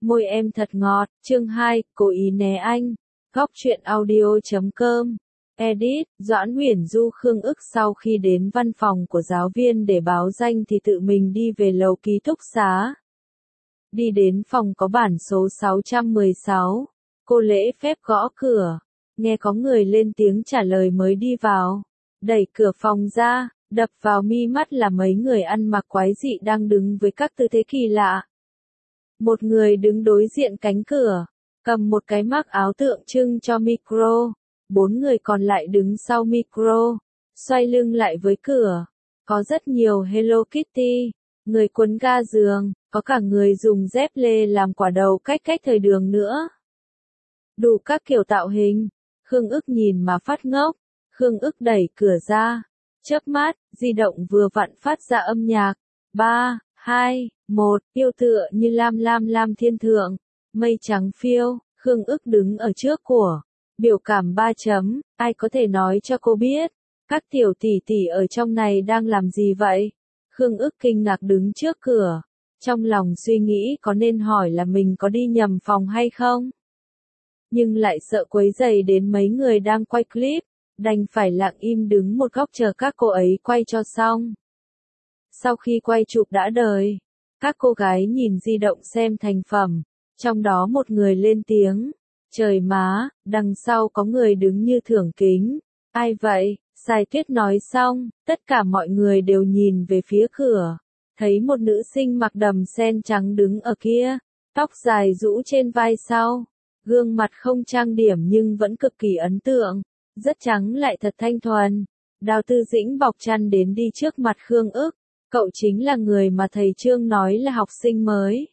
Môi em thật ngọt, chương 2, cố ý né anh. Góc truyện audio.com. Edit, Doãn Uyển Du Khương ức sau khi đến văn phòng của giáo viên để báo danh thì tự mình đi về lầu ký túc xá. Đi đến phòng có bản số 616. Cô lễ phép gõ cửa. Nghe có người lên tiếng trả lời mới đi vào. Đẩy cửa phòng ra, đập vào mi mắt là mấy người ăn mặc quái dị đang đứng với các tư thế kỳ lạ. Một người đứng đối diện cánh cửa, cầm một cái mác áo tượng trưng cho micro. 4 người còn lại đứng sau micro, xoay lưng lại với cửa. Có rất nhiều Hello Kitty, người quấn ga giường, có cả người dùng dép lê làm quả đầu cách thời đường nữa. Đủ các kiểu tạo hình. Khương ức nhìn mà phát ngốc. Khương ức đẩy cửa ra. Chớp mắt, di động vừa vặn phát ra âm nhạc. 3, 2, 1, yêu tựa như lam thiên thượng. Mây trắng phiêu. Khương ức đứng ở trước của. Biểu cảm 3 chấm, ai có thể nói cho cô biết. Các tiểu tỷ tỷ ở trong này đang làm gì vậy? Khương ức kinh ngạc đứng trước cửa. Trong lòng suy nghĩ có nên hỏi là mình có đi nhầm phòng hay không? Nhưng lại sợ quấy rầy đến mấy người đang quay clip, đành phải lặng im đứng một góc chờ các cô ấy quay cho xong. Sau khi quay chụp đã đời, các cô gái nhìn di động xem thành phẩm, trong đó một người lên tiếng, trời má, đằng sau có người đứng như thưởng kính, ai vậy? Sài Tuyết nói xong, tất cả mọi người đều nhìn về phía cửa, thấy một nữ sinh mặc đầm sen trắng đứng ở kia, tóc dài rũ trên vai sau. Gương mặt không trang điểm nhưng vẫn cực kỳ ấn tượng, rất trắng lại thật thanh thuần. Đào Tư Dĩnh bọc chăn đến đi trước mặt Khương ức, cậu chính là người mà thầy Trương nói là học sinh mới.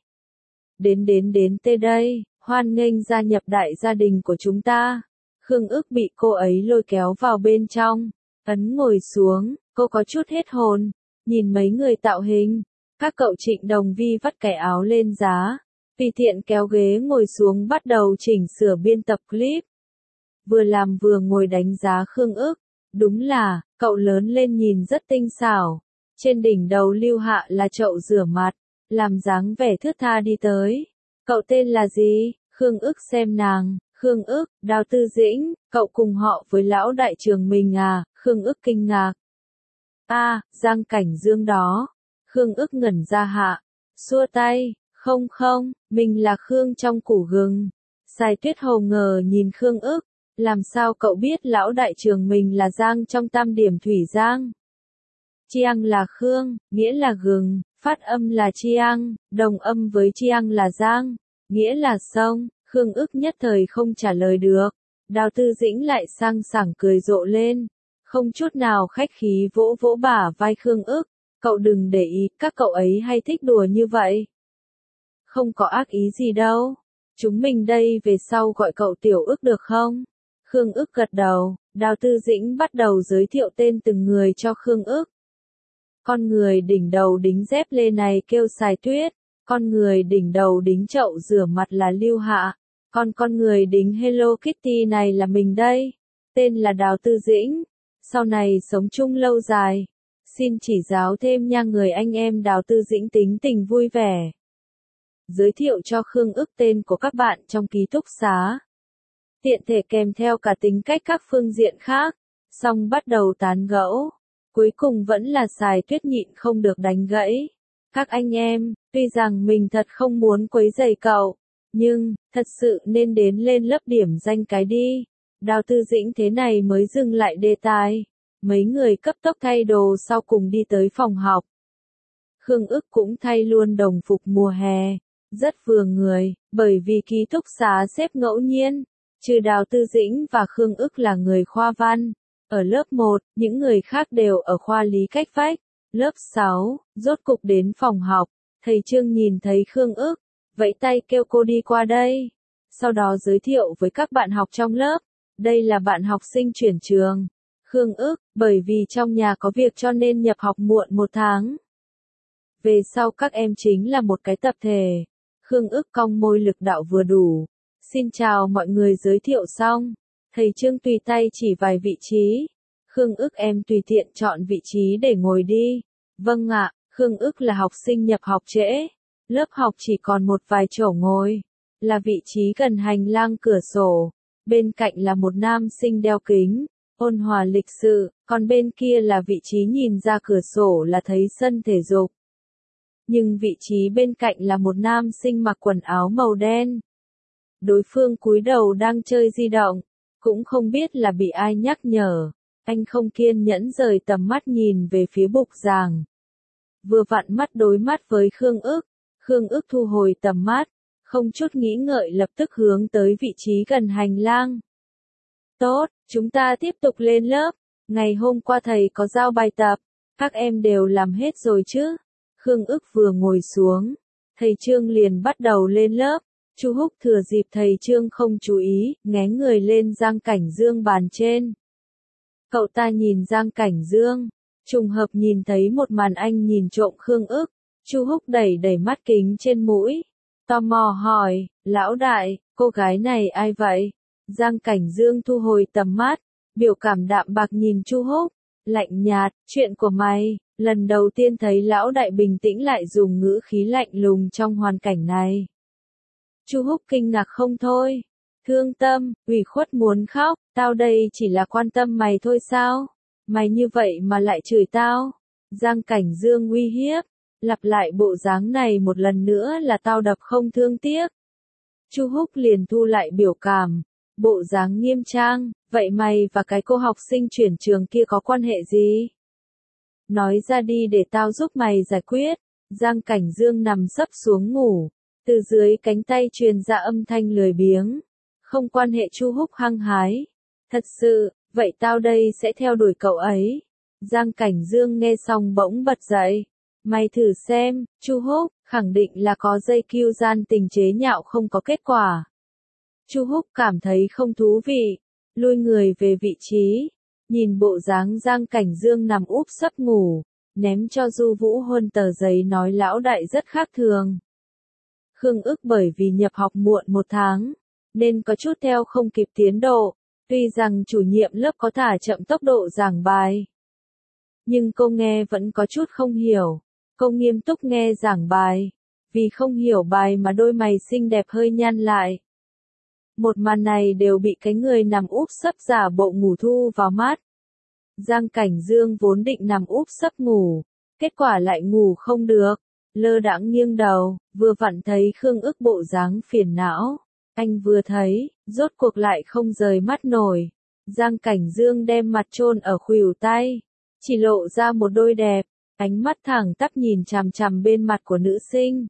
Đến tê đây, hoan nghênh gia nhập đại gia đình của chúng ta. Khương ức bị cô ấy lôi kéo vào bên trong, ấn ngồi xuống, cô có chút hết hồn, nhìn mấy người tạo hình, các cậu Trịnh Đồng Vi vắt cái áo lên giá. Tùy tiện kéo ghế ngồi xuống bắt đầu chỉnh sửa biên tập clip. Vừa làm vừa ngồi đánh giá Khương ức. Đúng là, cậu lớn lên nhìn rất tinh xảo. Trên đỉnh đầu lưu hạ là chậu rửa mặt, làm dáng vẻ thướt tha đi tới. Cậu tên là gì? Khương ức xem nàng. Khương ức, Đào Tư Dĩnh, cậu cùng họ với lão đại trường mình à? Khương ức kinh ngạc. Giang Cảnh Dương đó. Khương ức ngẩn ra hạ, xua tay. Không, mình là Khương trong củ gừng. Sài Tuyết hồ ngờ nhìn Khương ức, làm sao cậu biết lão đại trường mình là Giang trong Tam Điểm Thủy Giang? Chiang là Khương, nghĩa là gừng, phát âm là Chiang, đồng âm với Chiang là Giang, nghĩa là sông. Khương ức nhất thời không trả lời được. Đào Tư Dĩnh lại sang sảng cười rộ lên, không chút nào khách khí vỗ bả vai Khương ức. Cậu đừng để ý, các cậu ấy hay thích đùa như vậy. Không có ác ý gì đâu. Chúng mình đây về sau gọi cậu tiểu ức được không? Khương ức gật đầu, Đào Tư Dĩnh bắt đầu giới thiệu tên từng người cho Khương ức. Con người đỉnh đầu đính dép lê này kêu Sài Tuyết, con người đỉnh đầu đính chậu rửa mặt là Lưu Hạ, còn con người đính Hello Kitty này là mình đây, tên là Đào Tư Dĩnh, sau này sống chung lâu dài. Xin chỉ giáo thêm nha người anh em. Đào Tư Dĩnh tính tình vui vẻ. Giới thiệu cho Khương ức tên của các bạn trong ký túc xá. Tiện thể kèm theo cả tính cách các phương diện khác, xong bắt đầu tán gẫu. Cuối cùng vẫn là Sài Tuyết nhịn không được đánh gãy. Các anh em, tuy rằng mình thật không muốn quấy rầy cậu, nhưng, thật sự nên đến lên lớp điểm danh cái đi. Đào Tư Dĩnh thế này mới dừng lại đề tài. Mấy người cấp tốc thay đồ sau cùng đi tới phòng học. Khương ức cũng thay luôn đồng phục mùa hè. Rất vừa người, bởi vì ký túc xá xếp ngẫu nhiên. Trừ Đào Tư Dĩnh và Khương ức là người khoa văn. Ở lớp 1, những người khác đều ở khoa lý cách vách. Lớp 6, rốt cục đến phòng học. Thầy Trương nhìn thấy Khương ức, vẫy tay kêu cô đi qua đây. Sau đó giới thiệu với các bạn học trong lớp. Đây là bạn học sinh chuyển trường. Khương ức, bởi vì trong nhà có việc cho nên nhập học muộn 1 tháng. Về sau các em chính là một cái tập thể. Khương ức cong môi lực đạo vừa đủ. Xin chào mọi người giới thiệu xong. Thầy Trương tùy tay chỉ vài vị trí. Khương ức em tùy tiện chọn vị trí để ngồi đi. Vâng ạ, Khương ức là học sinh nhập học trễ. Lớp học chỉ còn một vài chỗ ngồi, là vị trí gần hành lang cửa sổ. Bên cạnh là một nam sinh đeo kính, ôn hòa lịch sự, còn bên kia là vị trí nhìn ra cửa sổ là thấy sân thể dục. Nhưng vị trí bên cạnh là một nam sinh mặc quần áo màu đen. Đối phương cúi đầu đang chơi di động, cũng không biết là bị ai nhắc nhở. Anh không kiên nhẫn rời tầm mắt nhìn về phía bục giảng. Vừa vặn mắt đối mắt với Khương ức thu hồi tầm mắt, không chút nghĩ ngợi lập tức hướng tới vị trí gần hành lang. Tốt, chúng ta tiếp tục lên lớp. Ngày hôm qua thầy có giao bài tập, các em đều làm hết rồi chứ? Khương ức vừa ngồi xuống, thầy Trương liền bắt đầu lên lớp. Chu Húc thừa dịp thầy Trương không chú ý, nghé người lên Giang Cảnh Dương bàn trên. Cậu ta nhìn Giang Cảnh Dương, trùng hợp nhìn thấy một màn anh nhìn trộm Khương ức. Chu Húc đẩy mắt kính trên mũi, tò mò hỏi, lão đại, cô gái này ai vậy? Giang Cảnh Dương thu hồi tầm mắt, biểu cảm đạm bạc nhìn Chu Húc, lạnh nhạt, chuyện của mày. Lần đầu tiên thấy lão đại bình tĩnh lại dùng ngữ khí lạnh lùng trong hoàn cảnh này. Chu Húc kinh ngạc không thôi, thương tâm, ủy khuất muốn khóc, tao đây chỉ là quan tâm mày thôi sao? Mày như vậy mà lại chửi tao? Giang Cảnh Dương uy hiếp, lặp lại bộ dáng này một lần nữa là tao đập không thương tiếc. Chu Húc liền thu lại biểu cảm, bộ dáng nghiêm trang, vậy mày và cái cô học sinh chuyển trường kia có quan hệ gì? Nói ra đi để tao giúp mày giải quyết. Giang Cảnh Dương nằm sấp xuống ngủ, từ dưới cánh tay truyền ra âm thanh lười biếng. Không quan hệ. Chu Húc hăng hái. Thật sự, vậy tao đây sẽ theo đuổi cậu ấy. Giang Cảnh Dương nghe xong bỗng bật dậy. Mày thử xem, Chu Húc, khẳng định là có dây kiu gian tình chế nhạo không có kết quả. Chu Húc cảm thấy không thú vị, lui người về vị trí, nhìn bộ dáng Giang Cảnh Dương nằm úp sấp ngủ, ném cho Du Vũ Huân tờ giấy nói lão đại rất khác thường. Khương ức bởi vì nhập học muộn 1 tháng, nên có chút theo không kịp tiến độ, tuy rằng chủ nhiệm lớp có thả chậm tốc độ giảng bài. Nhưng cô nghe vẫn có chút không hiểu, cô nghiêm túc nghe giảng bài, vì không hiểu bài mà đôi mày xinh đẹp hơi nhăn lại. Một màn này đều bị cái người nằm úp sấp giả bộ ngủ thu vào mắt. Giang Cảnh Dương vốn định nằm úp sấp ngủ, kết quả lại ngủ không được, lơ đãng nghiêng đầu, vừa vặn thấy Khương ức bộ dáng phiền não. Anh vừa thấy, rốt cuộc lại không rời mắt nổi. Giang Cảnh Dương đem mặt chôn ở khuỷu tay, chỉ lộ ra một đôi đẹp, ánh mắt thẳng tắp nhìn chằm chằm bên mặt của nữ sinh.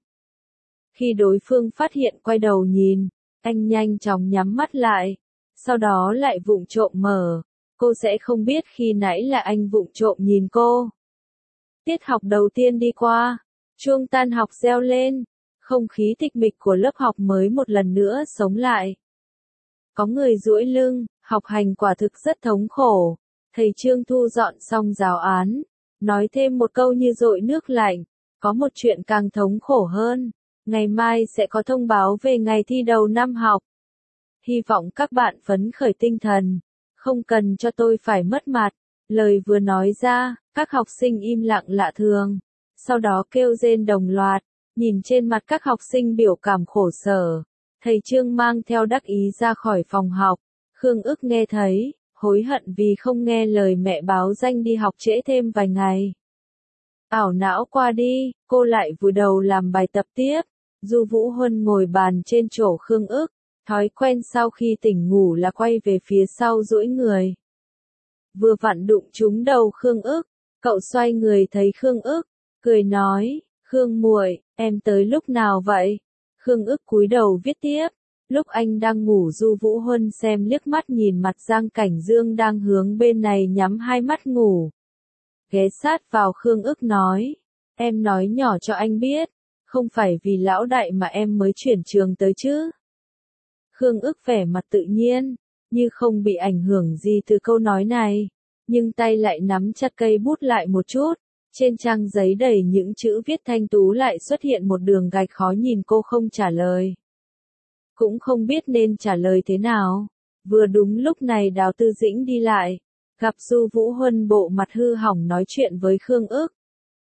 Khi đối phương phát hiện quay đầu nhìn, anh nhanh chóng nhắm mắt lại, sau đó lại vụng trộm mở. Cô sẽ không biết khi nãy là anh vụng trộm nhìn cô. Tiết học đầu tiên đi qua, chuông tan học reo lên, không khí tịch mịch của lớp học mới một lần nữa sống lại. Có người duỗi lưng, học hành quả thực rất thống khổ. Thầy Trương thu dọn xong giáo án, nói thêm một câu như dội nước lạnh, có một chuyện càng thống khổ hơn, ngày mai sẽ có thông báo về ngày thi đầu năm học. Hy vọng các bạn phấn khởi tinh thần, không cần cho tôi phải mất mặt. Lời vừa nói ra, các học sinh im lặng lạ thường, sau đó kêu rên đồng loạt, nhìn trên mặt các học sinh biểu cảm khổ sở. Thầy Trương mang theo đắc ý ra khỏi phòng học, Khương ức nghe thấy, hối hận vì không nghe lời mẹ báo danh đi học trễ thêm vài ngày. Ảo não qua đi, cô lại vùi đầu làm bài tập tiếp. Du Vũ Huân ngồi bàn trên chỗ Khương ức, thói quen sau khi tỉnh ngủ là quay về phía sau duỗi người. Vừa vặn đụng trúng đầu Khương ức, cậu xoay người thấy Khương ức, cười nói, Khương muội, em tới lúc nào vậy? Khương ức cúi đầu viết tiếp. Lúc anh đang ngủ Du Vũ Huân xem liếc mắt nhìn mặt Giang Cảnh Dương đang hướng bên này nhắm hai mắt ngủ. Ghé sát vào Khương ức nói, em nói nhỏ cho anh biết, không phải vì lão đại mà em mới chuyển trường tới chứ. Khương ức vẻ mặt tự nhiên, như không bị ảnh hưởng gì từ câu nói này, nhưng tay lại nắm chặt cây bút lại một chút. Trên trang giấy đầy những chữ viết thanh tú lại xuất hiện một đường gạch khó nhìn. Cô không trả lời, cũng không biết nên trả lời thế nào. Vừa đúng lúc này Đào Tư Dĩnh đi lại, gặp Du Vũ Huân bộ mặt hư hỏng nói chuyện với Khương ức.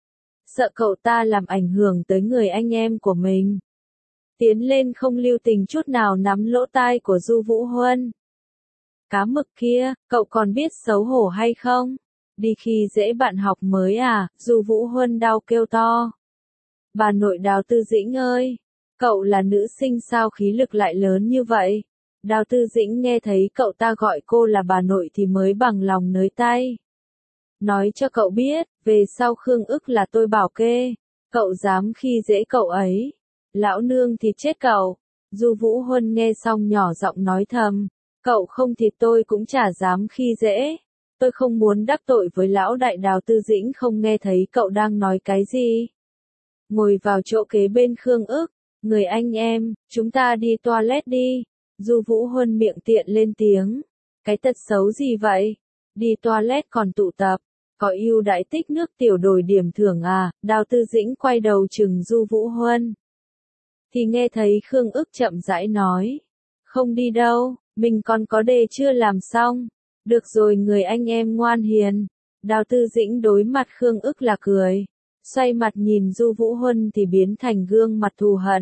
sợ cậu ta làm ảnh hưởng tới người anh em của mình. Tiến lên không lưu tình chút nào nắm lỗ tai của Du Vũ Huân. Cá mực kia, cậu còn biết xấu hổ hay không? Đi khi dễ bạn học mới à? Du Vũ Huân đau kêu to. Bà nội Đào Tư Dĩnh ơi! Cậu là nữ sinh sao khí lực lại lớn như vậy? Đào Tư Dĩnh nghe thấy cậu ta gọi cô là bà nội thì mới bằng lòng nới tay. Nói cho cậu biết, về sau Khương Ức là tôi bảo kê. Cậu dám khi dễ cậu ấy. Lão nương thì chết cậu. Du Vũ Huân nghe xong nhỏ giọng nói thầm. Cậu không thì tôi cũng chả dám khi dễ. Tôi không muốn đắc tội với lão đại. Đào Tư Dĩnh không nghe thấy cậu đang nói cái gì. Ngồi vào chỗ kế bên Khương Ức. Người anh em, chúng ta đi toilet đi. Du Vũ Huân miệng tiện lên tiếng. Cái tật xấu gì vậy? Đi toilet còn tụ tập. Có ưu đãi tích nước tiểu đổi điểm thưởng à? Đào Tư Dĩnh quay đầu chừng Du Vũ Huân. Thì nghe thấy Khương Ức chậm rãi nói. Không đi đâu, mình còn có đề chưa làm xong. Được rồi người anh em ngoan hiền. Đào Tư Dĩnh đối mặt Khương Ức là cười. Xoay mặt nhìn Du Vũ Huân thì biến thành gương mặt thù hận.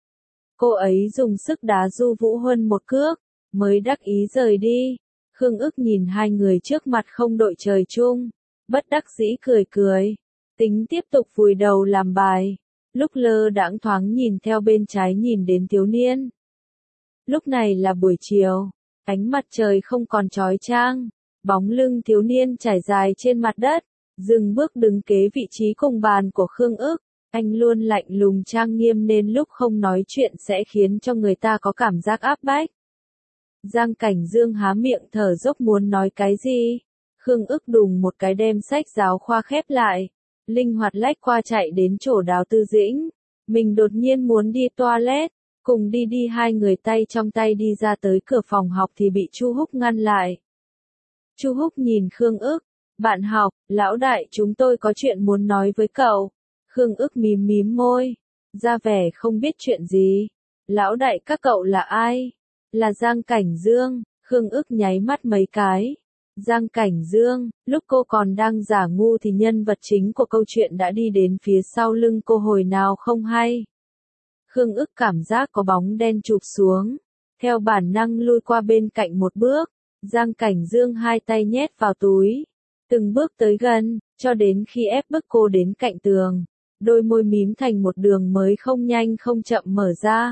Cô ấy dùng sức đá Du Vũ Huân một cước, mới đắc ý rời đi. Khương Ức nhìn hai người trước mặt không đội trời chung. Bất đắc dĩ cười cười. Tính tiếp tục vùi đầu làm bài. Lúc lơ đãng thoáng nhìn theo bên trái nhìn đến thiếu niên. Lúc này là buổi chiều. Ánh mặt trời không còn chói chang. Bóng lưng thiếu niên trải dài trên mặt đất. Dừng bước đứng kế vị trí cùng bàn của Khương Ức. Anh luôn lạnh lùng trang nghiêm nên lúc không nói chuyện sẽ khiến cho người ta có cảm giác áp bách. Giang Cảnh Dương há miệng thở dốc muốn nói cái gì. Khương Ức đùng một cái đem sách giáo khoa khép lại. Linh hoạt lách qua chạy đến chỗ Đào Tư Dĩnh. Mình đột nhiên muốn đi toilet. Cùng đi đi hai người tay trong tay đi ra tới cửa phòng học thì bị Chu Húc ngăn lại. Chu Húc nhìn Khương Ức. Bạn học, lão đại chúng tôi có chuyện muốn nói với cậu. Khương Ức mím mím môi. Ra vẻ không biết chuyện gì. Lão đại các cậu là ai? Là Giang Cảnh Dương. Khương Ức nháy mắt mấy cái. Giang Cảnh Dương, lúc cô còn đang giả ngu thì nhân vật chính của câu chuyện đã đi đến phía sau lưng cô hồi nào không hay. Khương Ức cảm giác có bóng đen chụp xuống. Theo bản năng lui qua bên cạnh một bước. Giang Cảnh Dương hai tay nhét vào túi. Từng bước tới gần, cho đến khi ép bức cô đến cạnh tường. Đôi môi mím thành một đường mới không nhanh không chậm mở ra.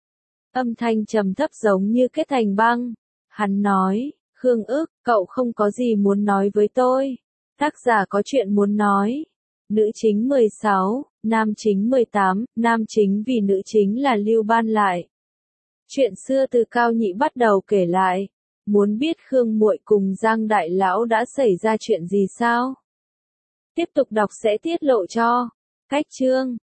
Âm thanh trầm thấp giống như kết thành băng. Hắn nói, Khương Ức, cậu không có gì muốn nói với tôi. Tác giả có chuyện muốn nói. Nữ chính 16, nam chính 18, nam chính vì nữ chính là Lưu Ban lại. Chuyện xưa từ Cao Nhị bắt đầu kể lại. Muốn biết Khương muội cùng Giang Đại Lão đã xảy ra chuyện gì sao? Tiếp tục đọc sẽ tiết lộ cho. Cách chương